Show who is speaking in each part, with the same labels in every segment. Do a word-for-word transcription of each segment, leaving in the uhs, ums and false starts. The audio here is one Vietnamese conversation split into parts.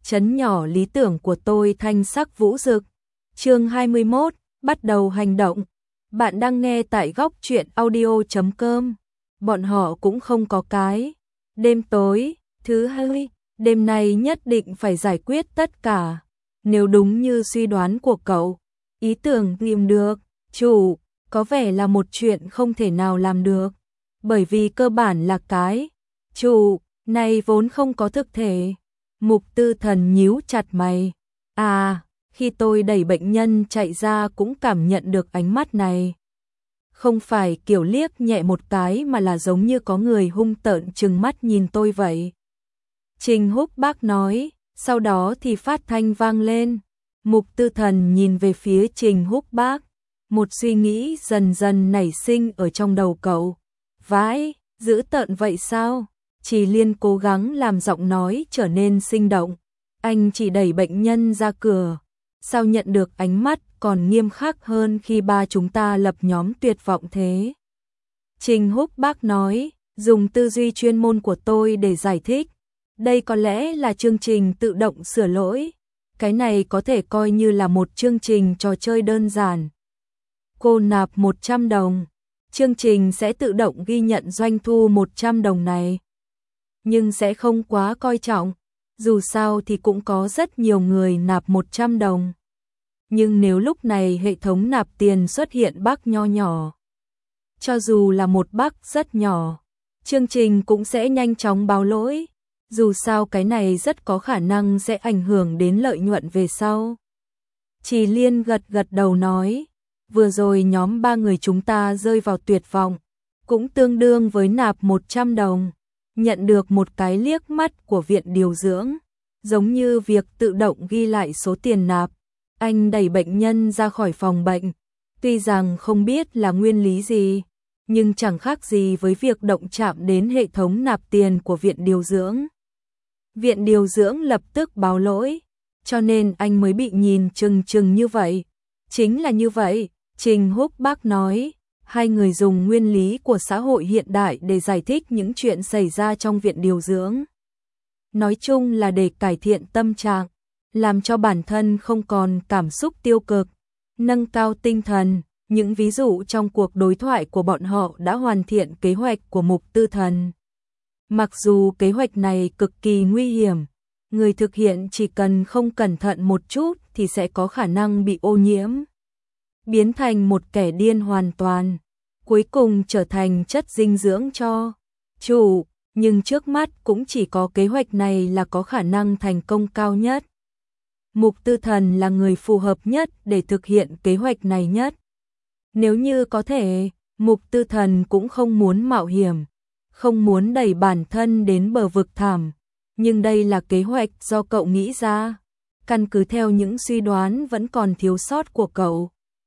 Speaker 1: trấn nhỏ lý tưởng của tôi thanh sắc vũ rực. Chương hai mươi mốt, bắt đầu hành động. Bạn đang nghe tại góc truyện audio chấm com. Bọn họ cũng không có cái. Đêm tối, thứ hai, đêm nay nhất định phải giải quyết tất cả. Nếu đúng như suy đoán của cậu, ý tưởng tìm được, chủ, có vẻ là một chuyện không thể nào làm được. Bởi vì cơ bản là cái, chủ, này vốn không có thực thể. Mục Tư Thần nhíu chặt mày. À, khi tôi đẩy bệnh nhân chạy ra cũng cảm nhận được ánh mắt này. Không phải kiểu liếc nhẹ một cái mà là giống như có người hung tợn trừng mắt nhìn tôi vậy. Trình Húc Bác nói, sau đó thì phát thanh vang lên. Mục Tư Thần nhìn về phía Trình Húc Bác. Một suy nghĩ dần dần nảy sinh ở trong đầu cậu. Vãi, dữ tợn vậy sao? Chỉ Liên cố gắng làm giọng nói trở nên sinh động. Anh chỉ đẩy bệnh nhân ra cửa. Sao nhận được ánh mắt còn nghiêm khắc hơn khi ba chúng ta lập nhóm tuyệt vọng thế? Trình Húc Bác nói, dùng tư duy chuyên môn của tôi để giải thích. Đây có lẽ là chương trình tự động sửa lỗi. Cái này có thể coi như là một chương trình trò chơi đơn giản. Cô nạp một trăm đồng. Chương trình sẽ tự động ghi nhận doanh thu một trăm đồng này. Nhưng sẽ không quá coi trọng. Dù sao thì cũng có rất nhiều người nạp một trăm đồng. Nhưng nếu lúc này hệ thống nạp tiền xuất hiện bug nho nhỏ, cho dù là một bug rất nhỏ, chương trình cũng sẽ nhanh chóng báo lỗi. Dù sao cái này rất có khả năng sẽ ảnh hưởng đến lợi nhuận về sau. Chỉ Liên gật gật đầu nói, vừa rồi nhóm ba người chúng ta rơi vào tuyệt vọng, cũng tương đương với nạp một trăm đồng. Nhận được một cái liếc mắt của viện điều dưỡng, giống như việc tự động ghi lại số tiền nạp. Anh đẩy bệnh nhân ra khỏi phòng bệnh, tuy rằng không biết là nguyên lý gì, nhưng chẳng khác gì với việc động chạm đến hệ thống nạp tiền của viện điều dưỡng. Viện điều dưỡng lập tức báo lỗi, cho nên anh mới bị nhìn chừng chừng như vậy. Chính là như vậy, Trình Húc Bác nói, hai người dùng nguyên lý của xã hội hiện đại để giải thích những chuyện xảy ra trong viện điều dưỡng. Nói chung là để cải thiện tâm trạng, làm cho bản thân không còn cảm xúc tiêu cực, nâng cao tinh thần. Những ví dụ trong cuộc đối thoại của bọn họ đã hoàn thiện kế hoạch của Mục Tư Thần. Mặc dù kế hoạch này cực kỳ nguy hiểm, người thực hiện chỉ cần không cẩn thận một chút thì sẽ có khả năng bị ô nhiễm, biến thành một kẻ điên hoàn toàn, cuối cùng trở thành chất dinh dưỡng cho chủ, nhưng trước mắt cũng chỉ có kế hoạch này là có khả năng thành công cao nhất. Mục Tư Thần là người phù hợp nhất để thực hiện kế hoạch này nhất. Nếu như có thể, Mục Tư Thần cũng không muốn mạo hiểm, không muốn đẩy bản thân đến bờ vực thẳm, nhưng đây là kế hoạch do cậu nghĩ ra, căn cứ theo những suy đoán vẫn còn thiếu sót của cậu.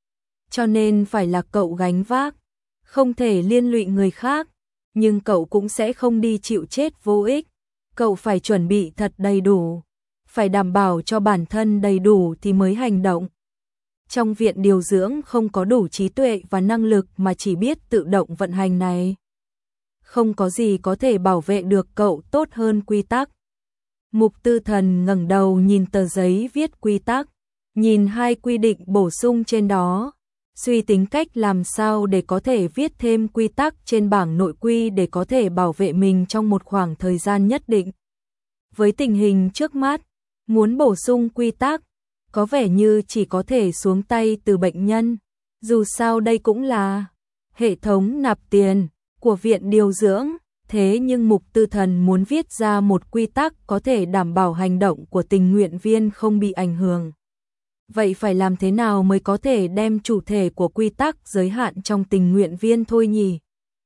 Speaker 1: Cho nên phải là cậu gánh vác, không thể liên lụy người khác, nhưng cậu cũng sẽ không đi chịu chết vô ích. Cậu phải chuẩn bị thật đầy đủ, phải đảm bảo cho bản thân đầy đủ thì mới hành động. Trong viện điều dưỡng không có đủ trí tuệ và năng lực mà chỉ biết tự động vận hành này. Không có gì có thể bảo vệ được cậu tốt hơn quy tắc. Mục Tư Thần ngẩng đầu nhìn tờ giấy viết quy tắc, nhìn hai quy định bổ sung trên đó, suy tính cách làm sao để có thể viết thêm quy tắc trên bảng nội quy để có thể bảo vệ mình trong một khoảng thời gian nhất định. Với tình hình trước mắt, muốn bổ sung quy tắc, có vẻ như chỉ có thể xuống tay từ bệnh nhân, dù sao đây cũng là hệ thống nạp tiền của viện điều dưỡng, thế nhưng Mục Tư Thần muốn viết ra một quy tắc có thể đảm bảo hành động của tình nguyện viên không bị ảnh hưởng. Vậy phải làm thế nào mới có thể đem chủ thể của quy tắc giới hạn trong tình nguyện viên thôi nhỉ?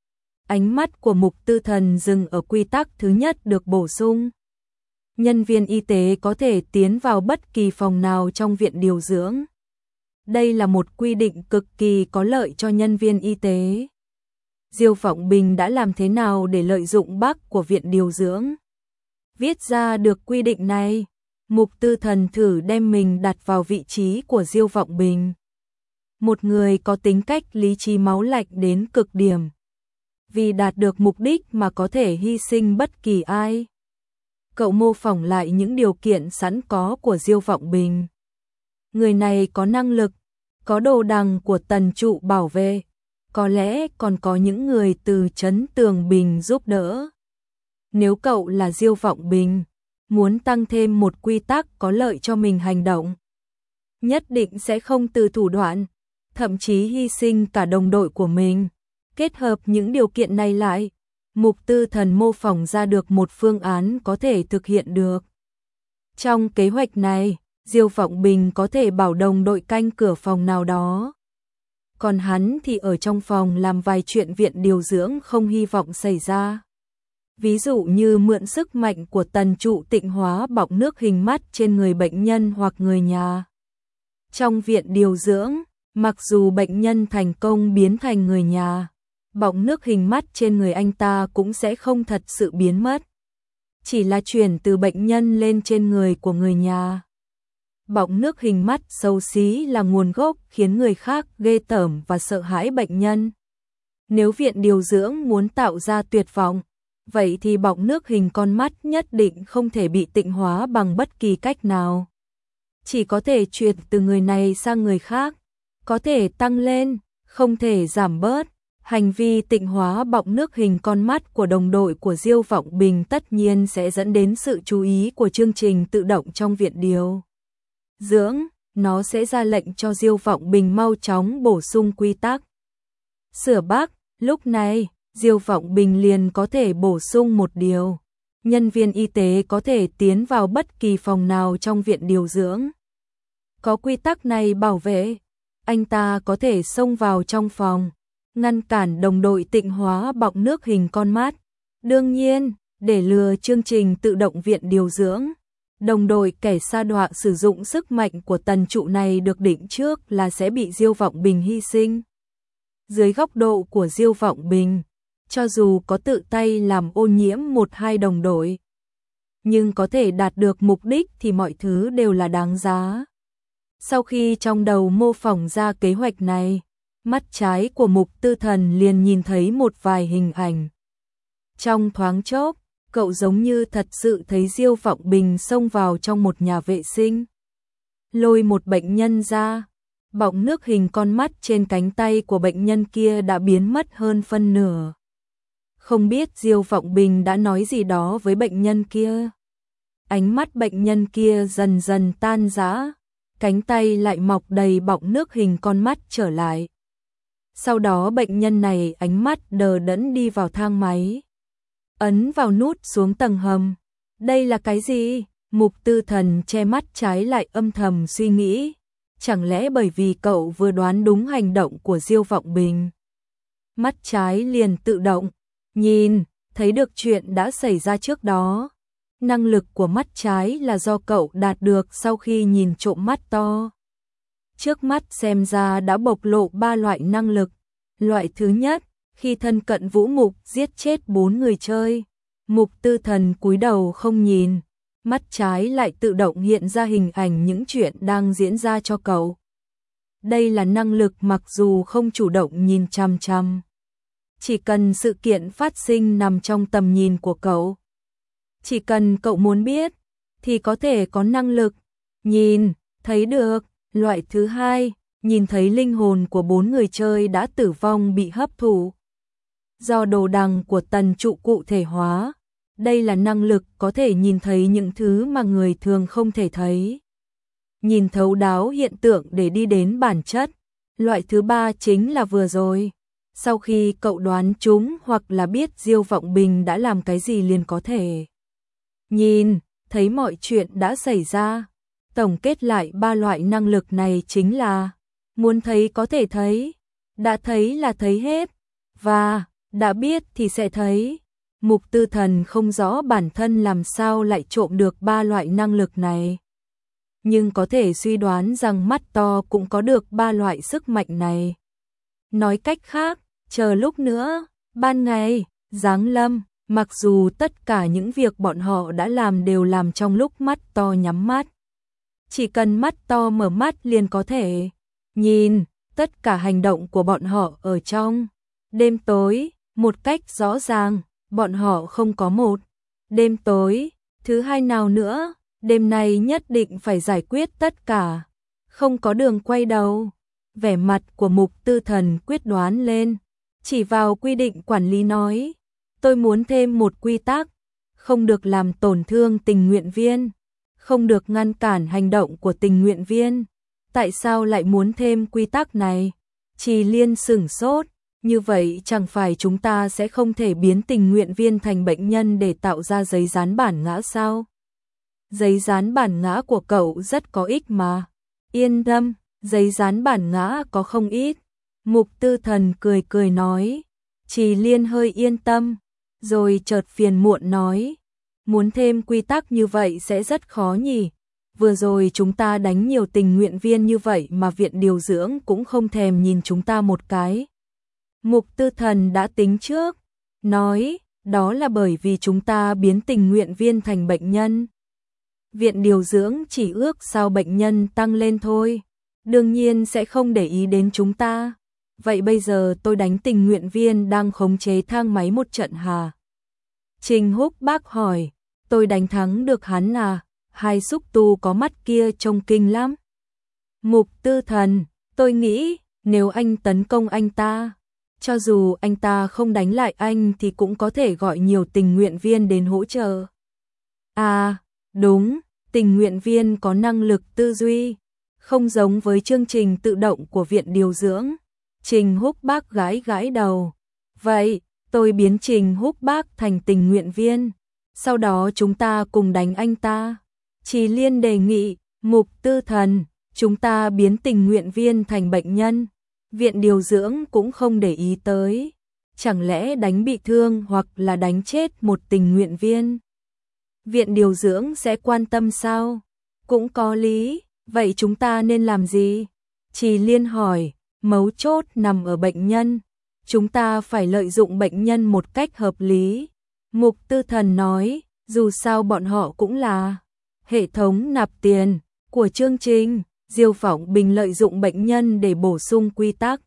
Speaker 1: Ánh mắt của Mục Tư Thần dừng ở quy tắc thứ nhất được bổ sung. Nhân viên y tế có thể tiến vào bất kỳ phòng nào trong viện điều dưỡng. Đây là một quy định cực kỳ có lợi cho nhân viên y tế. Diêu Phỏng Bình đã làm thế nào để lợi dụng bug của viện điều dưỡng? Viết ra được quy định này, Mục Tư Thần thử đem mình đặt vào vị trí của Diêu Phỏng Bình. Một người có tính cách lý trí máu lạnh đến cực điểm. Vì đạt được mục đích mà có thể hy sinh bất kỳ ai. cậu mô phỏng lại những điều kiện sẵn có của Diêu Vọng Bình. Người này có năng lực, có đồ đằng của Tần Trụ bảo vệ, có lẽ còn có những người từ Trấn Tường Bình giúp đỡ. Nếu cậu là Diêu Vọng Bình, muốn tăng thêm một quy tắc có lợi cho mình hành động, nhất định sẽ không từ thủ đoạn, thậm chí hy sinh cả đồng đội của mình. Kết hợp những điều kiện này lại, Mục Tư Thần mô phỏng ra được một phương án có thể thực hiện được. Trong kế hoạch này, Diêu Vọng Bình có thể bảo đồng đội canh cửa phòng nào đó. Còn hắn thì ở trong phòng làm vài chuyện viện điều dưỡng không hy vọng xảy ra. Ví dụ như mượn sức mạnh của Tần Trụ tịnh hóa bọng nước hình mắt trên người bệnh nhân hoặc người nhà. Trong viện điều dưỡng, mặc dù bệnh nhân thành công biến thành người nhà, bọng nước hình mắt trên người anh ta cũng sẽ không thật sự biến mất. Chỉ là chuyển từ bệnh nhân lên trên người của người nhà. Bọng nước hình mắt xấu xí là nguồn gốc khiến người khác ghê tởm và sợ hãi bệnh nhân. Nếu viện điều dưỡng muốn tạo ra tuyệt vọng, vậy thì bọng nước hình con mắt nhất định không thể bị tịnh hóa bằng bất kỳ cách nào. Chỉ có thể chuyển từ người này sang người khác, có thể tăng lên, không thể giảm bớt. Hành vi tịnh hóa bọng nước hình con mắt của đồng đội của Diêu Vọng Bình tất nhiên sẽ dẫn đến sự chú ý của chương trình tự động trong viện điều dưỡng, nó sẽ ra lệnh cho Diêu Vọng Bình mau chóng bổ sung quy tắc. Sửa Bắc, lúc này, Diêu Vọng Bình liền có thể bổ sung một điều. Nhân viên y tế có thể tiến vào bất kỳ phòng nào trong viện điều dưỡng. Có quy tắc này bảo vệ, anh ta có thể xông vào trong phòng, ngăn cản đồng đội tịnh hóa bọng nước hình con mắt. Đương nhiên, để lừa chương trình tự động viện điều dưỡng, đồng đội kẻ sa đọa sử dụng sức mạnh của Tần Trụ này được định trước là sẽ bị Diêu Vọng Bình hy sinh. Dưới góc độ của Diêu Vọng Bình, cho dù có tự tay làm ô nhiễm một hai đồng đội, nhưng có thể đạt được mục đích thì mọi thứ đều là đáng giá. Sau khi trong đầu mô phỏng ra kế hoạch này, mắt trái của Mục Tư Thần liền nhìn thấy một vài hình ảnh. Trong thoáng chốc, cậu giống như thật sự thấy Diêu Vọng Bình xông vào trong một nhà vệ sinh, lôi một bệnh nhân ra. Bọng nước hình con mắt trên cánh tay của bệnh nhân kia đã biến mất hơn phân nửa. Không biết Diêu Vọng Bình đã nói gì đó với bệnh nhân kia. Ánh mắt bệnh nhân kia dần dần tan rã, cánh tay lại mọc đầy bọng nước hình con mắt trở lại. Sau đó bệnh nhân này ánh mắt đờ đẫn đi vào thang máy, ấn vào nút xuống tầng hầm. Đây là cái gì? Mục Tư Thần che mắt trái lại âm thầm suy nghĩ. Chẳng lẽ bởi vì cậu vừa đoán đúng hành động của Diêu Vọng Bình, mắt trái liền tự động nhìn, thấy được chuyện đã xảy ra trước đó. Năng lực của mắt trái là do cậu đạt được sau khi nhìn trộm mắt to. Trước mắt xem ra đã bộc lộ ba loại năng lực. Loại thứ nhất, khi thân cận Vũ Mục giết chết bốn người chơi, Mục Tư Thần cúi đầu không nhìn, mắt trái lại tự động hiện ra hình ảnh những chuyện đang diễn ra cho cậu. Đây là năng lực mặc dù không chủ động nhìn chằm chằm, chỉ cần sự kiện phát sinh nằm trong tầm nhìn của cậu, chỉ cần cậu muốn biết, thì có thể có năng lực nhìn, thấy được. Loại thứ hai, nhìn thấy linh hồn của bốn người chơi đã tử vong bị hấp thụ do đồ đằng của Tần Trụ cụ thể hóa. Đây là năng lực có thể nhìn thấy những thứ mà người thường không thể thấy, nhìn thấu đáo hiện tượng để đi đến bản chất. Loại thứ ba chính là vừa rồi, sau khi cậu đoán chúng hoặc là biết Diêu Vọng Bình đã làm cái gì liền có thể nhìn thấy mọi chuyện đã xảy ra. Tổng kết lại ba loại năng lực này chính là muốn thấy có thể thấy, đã thấy là thấy hết, và đã biết thì sẽ thấy. Mục Tư Thần không rõ bản thân làm sao lại trộm được ba loại năng lực này, nhưng có thể suy đoán rằng mắt to cũng có được ba loại sức mạnh này. Nói cách khác, chờ lúc nữa, ban ngày, giáng lâm, mặc dù tất cả những việc bọn họ đã làm đều làm trong lúc mắt to nhắm mắt. Chỉ cần mắt to mở mắt liền có thể nhìn tất cả hành động của bọn họ ở trong đêm tối một cách rõ ràng. Bọn họ không có một đêm tối, Thứ hai nào nữa, đêm nay nhất định phải giải quyết tất cả, không có đường quay đầu. Vẻ mặt của Mục Tư Thần quyết đoán lên, chỉ vào quy định quản lý nói, tôi muốn thêm một quy tắc, không được làm tổn thương tình nguyện viên, không được ngăn cản hành động của tình nguyện viên. Tại sao lại muốn thêm quy tắc này? Trì Liên sửng sốt, như vậy chẳng phải chúng ta sẽ không thể biến tình nguyện viên thành bệnh nhân để tạo ra giấy dán bản ngã sao? Giấy dán bản ngã của cậu rất có ích mà. Yên tâm, giấy dán bản ngã có không ít. Mục Tư Thần cười cười nói. Trì Liên hơi yên tâm, rồi chợt phiền muộn nói. Muốn thêm quy tắc như vậy sẽ rất khó nhỉ. Vừa rồi chúng ta đánh nhiều tình nguyện viên như vậy mà viện điều dưỡng cũng không thèm nhìn chúng ta một cái. Mục Tư Thần đã tính trước, nói, đó là bởi vì chúng ta biến tình nguyện viên thành bệnh nhân. Viện điều dưỡng chỉ ước sao bệnh nhân tăng lên thôi, đương nhiên sẽ không để ý đến chúng ta. Vậy bây giờ tôi đánh tình nguyện viên đang khống chế thang máy một trận hả? Trình Húc Bác hỏi, tôi đánh thắng được hắn à? Hai xúc tu có mắt kia trông kinh lắm. Mục Tư Thần, tôi nghĩ, nếu anh tấn công anh ta, cho dù anh ta không đánh lại anh thì cũng có thể gọi nhiều tình nguyện viên đến hỗ trợ. À, đúng, tình nguyện viên có năng lực tư duy, không giống với chương trình tự động của viện điều dưỡng. Trình Húc Bác gãi gãi đầu. Vậy, tôi biến Trình Húc Bác thành tình nguyện viên, sau đó chúng ta cùng đánh anh ta. Trì Liên đề nghị, Mục Tư Thần, chúng ta biến tình nguyện viên thành bệnh nhân. Viện điều dưỡng cũng không để ý tới. Chẳng lẽ đánh bị thương hoặc là đánh chết một tình nguyện viên? Viện điều dưỡng sẽ quan tâm sao? Cũng có lý, vậy chúng ta nên làm gì? Trì Liên hỏi, mấu chốt nằm ở bệnh nhân. Chúng ta phải lợi dụng bệnh nhân một cách hợp lý. Mục Tư Thần nói, dù sao bọn họ cũng là hệ thống nạp tiền của chương trình. Diêu Phỏng Bình lợi dụng bệnh nhân để bổ sung quy tắc.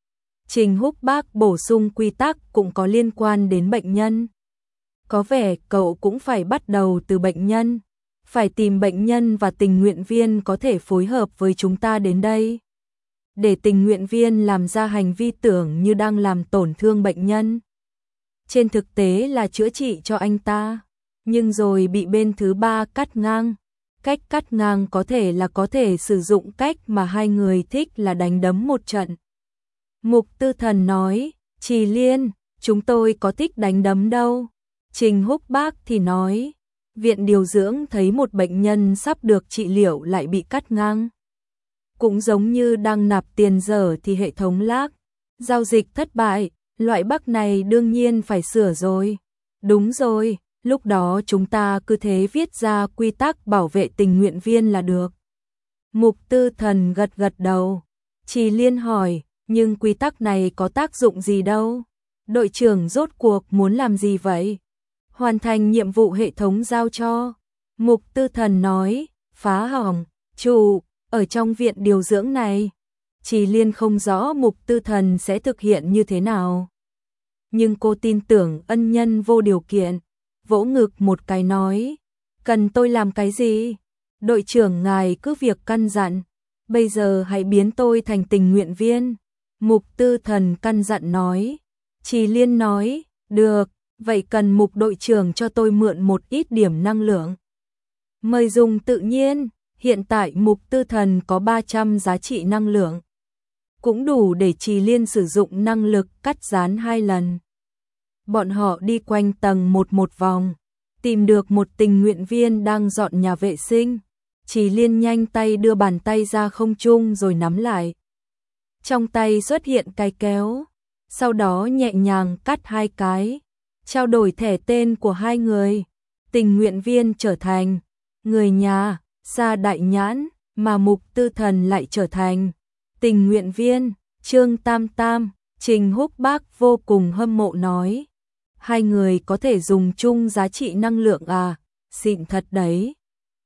Speaker 1: Trình Húc Bác bổ sung quy tắc cũng có liên quan đến bệnh nhân. Có vẻ cậu cũng phải bắt đầu từ bệnh nhân. Phải tìm bệnh nhân và tình nguyện viên có thể phối hợp với chúng ta đến đây. Để tình nguyện viên làm ra hành vi tưởng như đang làm tổn thương bệnh nhân. Trên thực tế là chữa trị cho anh ta. Nhưng rồi bị bên thứ ba cắt ngang. Cách cắt ngang có thể là có thể sử dụng cách mà hai người thích là đánh đấm một trận. Mục Tư Thần nói, Trì Liên, chúng tôi có thích đánh đấm đâu. Trình Húc Bác thì nói, viện điều dưỡng thấy một bệnh nhân sắp được trị liệu lại bị cắt ngang. Cũng giống như đang nạp tiền giờ thì hệ thống lag, giao dịch thất bại, loại bug này đương nhiên phải sửa rồi. Đúng rồi. Lúc đó chúng ta cứ thế viết ra quy tắc bảo vệ tình nguyện viên là được. Mục Tư Thần gật gật đầu. Trì Liên hỏi, nhưng quy tắc này có tác dụng gì đâu? Đội trưởng rốt cuộc muốn làm gì vậy? Hoàn thành nhiệm vụ hệ thống giao cho. Mục Tư Thần nói, phá hỏng, chủ, ở trong viện điều dưỡng này. Trì Liên không rõ Mục Tư Thần sẽ thực hiện như thế nào. Nhưng cô tin tưởng ân nhân vô điều kiện. Vỗ ngực một cái nói, cần tôi làm cái gì? Đội trưởng ngài cứ việc căn dặn, bây giờ hãy biến tôi thành tình nguyện viên. Mục Tư Thần căn dặn nói. Trì Liên nói, được, vậy cần Mục đội trưởng cho tôi mượn một ít điểm năng lượng. Mời dùng tự nhiên, hiện tại Mục Tư Thần có ba trăm giá trị năng lượng. Cũng đủ để Trì Liên sử dụng năng lực cắt dán hai lần. Bọn họ đi quanh tầng một một vòng, tìm được một tình nguyện viên đang dọn nhà vệ sinh. Trì Liên nhanh tay đưa bàn tay ra không trung rồi nắm lại. Trong tay xuất hiện cái kéo, sau đó nhẹ nhàng cắt hai cái, trao đổi thẻ tên của hai người. Tình nguyện viên trở thành người nhà, Sa Đại Nhãn, mà Mục Tư Thần lại trở thành tình nguyện viên, Trương Tam Tam. Trình Húc Bác vô cùng hâm mộ nói. Hai người có thể dùng chung giá trị năng lượng à, xịn thật đấy.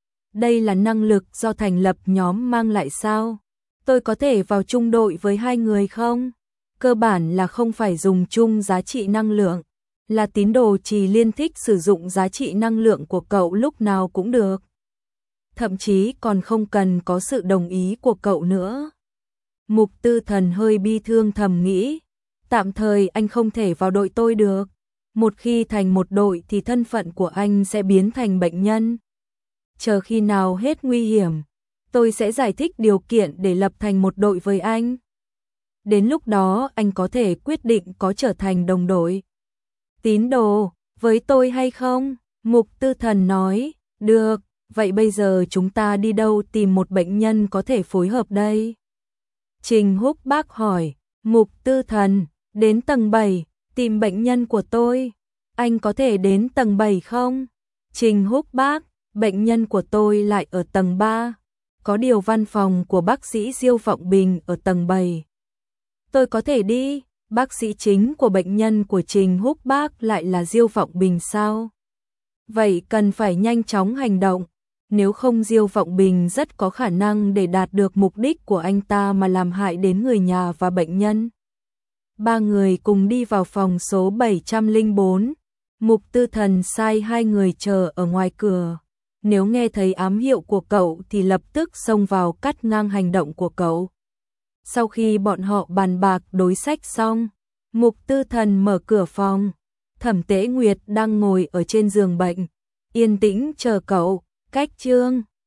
Speaker 1: Đây là năng lực do thành lập nhóm mang lại sao? Tôi có thể vào chung đội với hai người không? Cơ bản là không phải dùng chung giá trị năng lượng. Là tín đồ Trì Liên thích sử dụng giá trị năng lượng của cậu lúc nào cũng được. Thậm chí còn không cần có sự đồng ý của cậu nữa. Mục Tư Thần hơi bi thương thầm nghĩ, tạm thời anh không thể vào đội tôi được. Một khi thành một đội thì thân phận của anh sẽ biến thành bệnh nhân. Chờ khi nào hết nguy hiểm, tôi sẽ giải thích điều kiện để lập thành một đội với anh. Đến lúc đó anh có thể quyết định có trở thành đồng đội. Tín đồ, với tôi hay không? Mục Tư Thần nói, được, vậy bây giờ chúng ta đi đâu tìm một bệnh nhân có thể phối hợp đây? Trình Húc Bác hỏi, Mục Tư Thần, đến tầng bảy, tìm bệnh nhân của tôi. Anh có thể đến tầng bảy không? Trình Húc Bác, bệnh nhân của tôi lại ở tầng ba. Có điều văn phòng của bác sĩ Diêu Vọng Bình ở tầng bảy. Tôi có thể đi, bác sĩ chính của bệnh nhân của Trình Húc Bác lại là Diêu Vọng Bình sao? Vậy cần phải nhanh chóng hành động, nếu không Diêu Vọng Bình rất có khả năng để đạt được mục đích của anh ta mà làm hại đến người nhà và bệnh nhân. Ba người cùng đi vào phòng số bảy trăm lẻ bốn. Mục Tư Thần sai hai người chờ ở ngoài cửa. Nếu nghe thấy ám hiệu của cậu thì lập tức xông vào cắt ngang hành động của cậu. Sau khi bọn họ bàn bạc đối sách xong, Mục Tư Thần mở cửa phòng. Thẩm Tế Nguyệt đang ngồi ở trên giường bệnh, yên tĩnh chờ cậu. Cách chương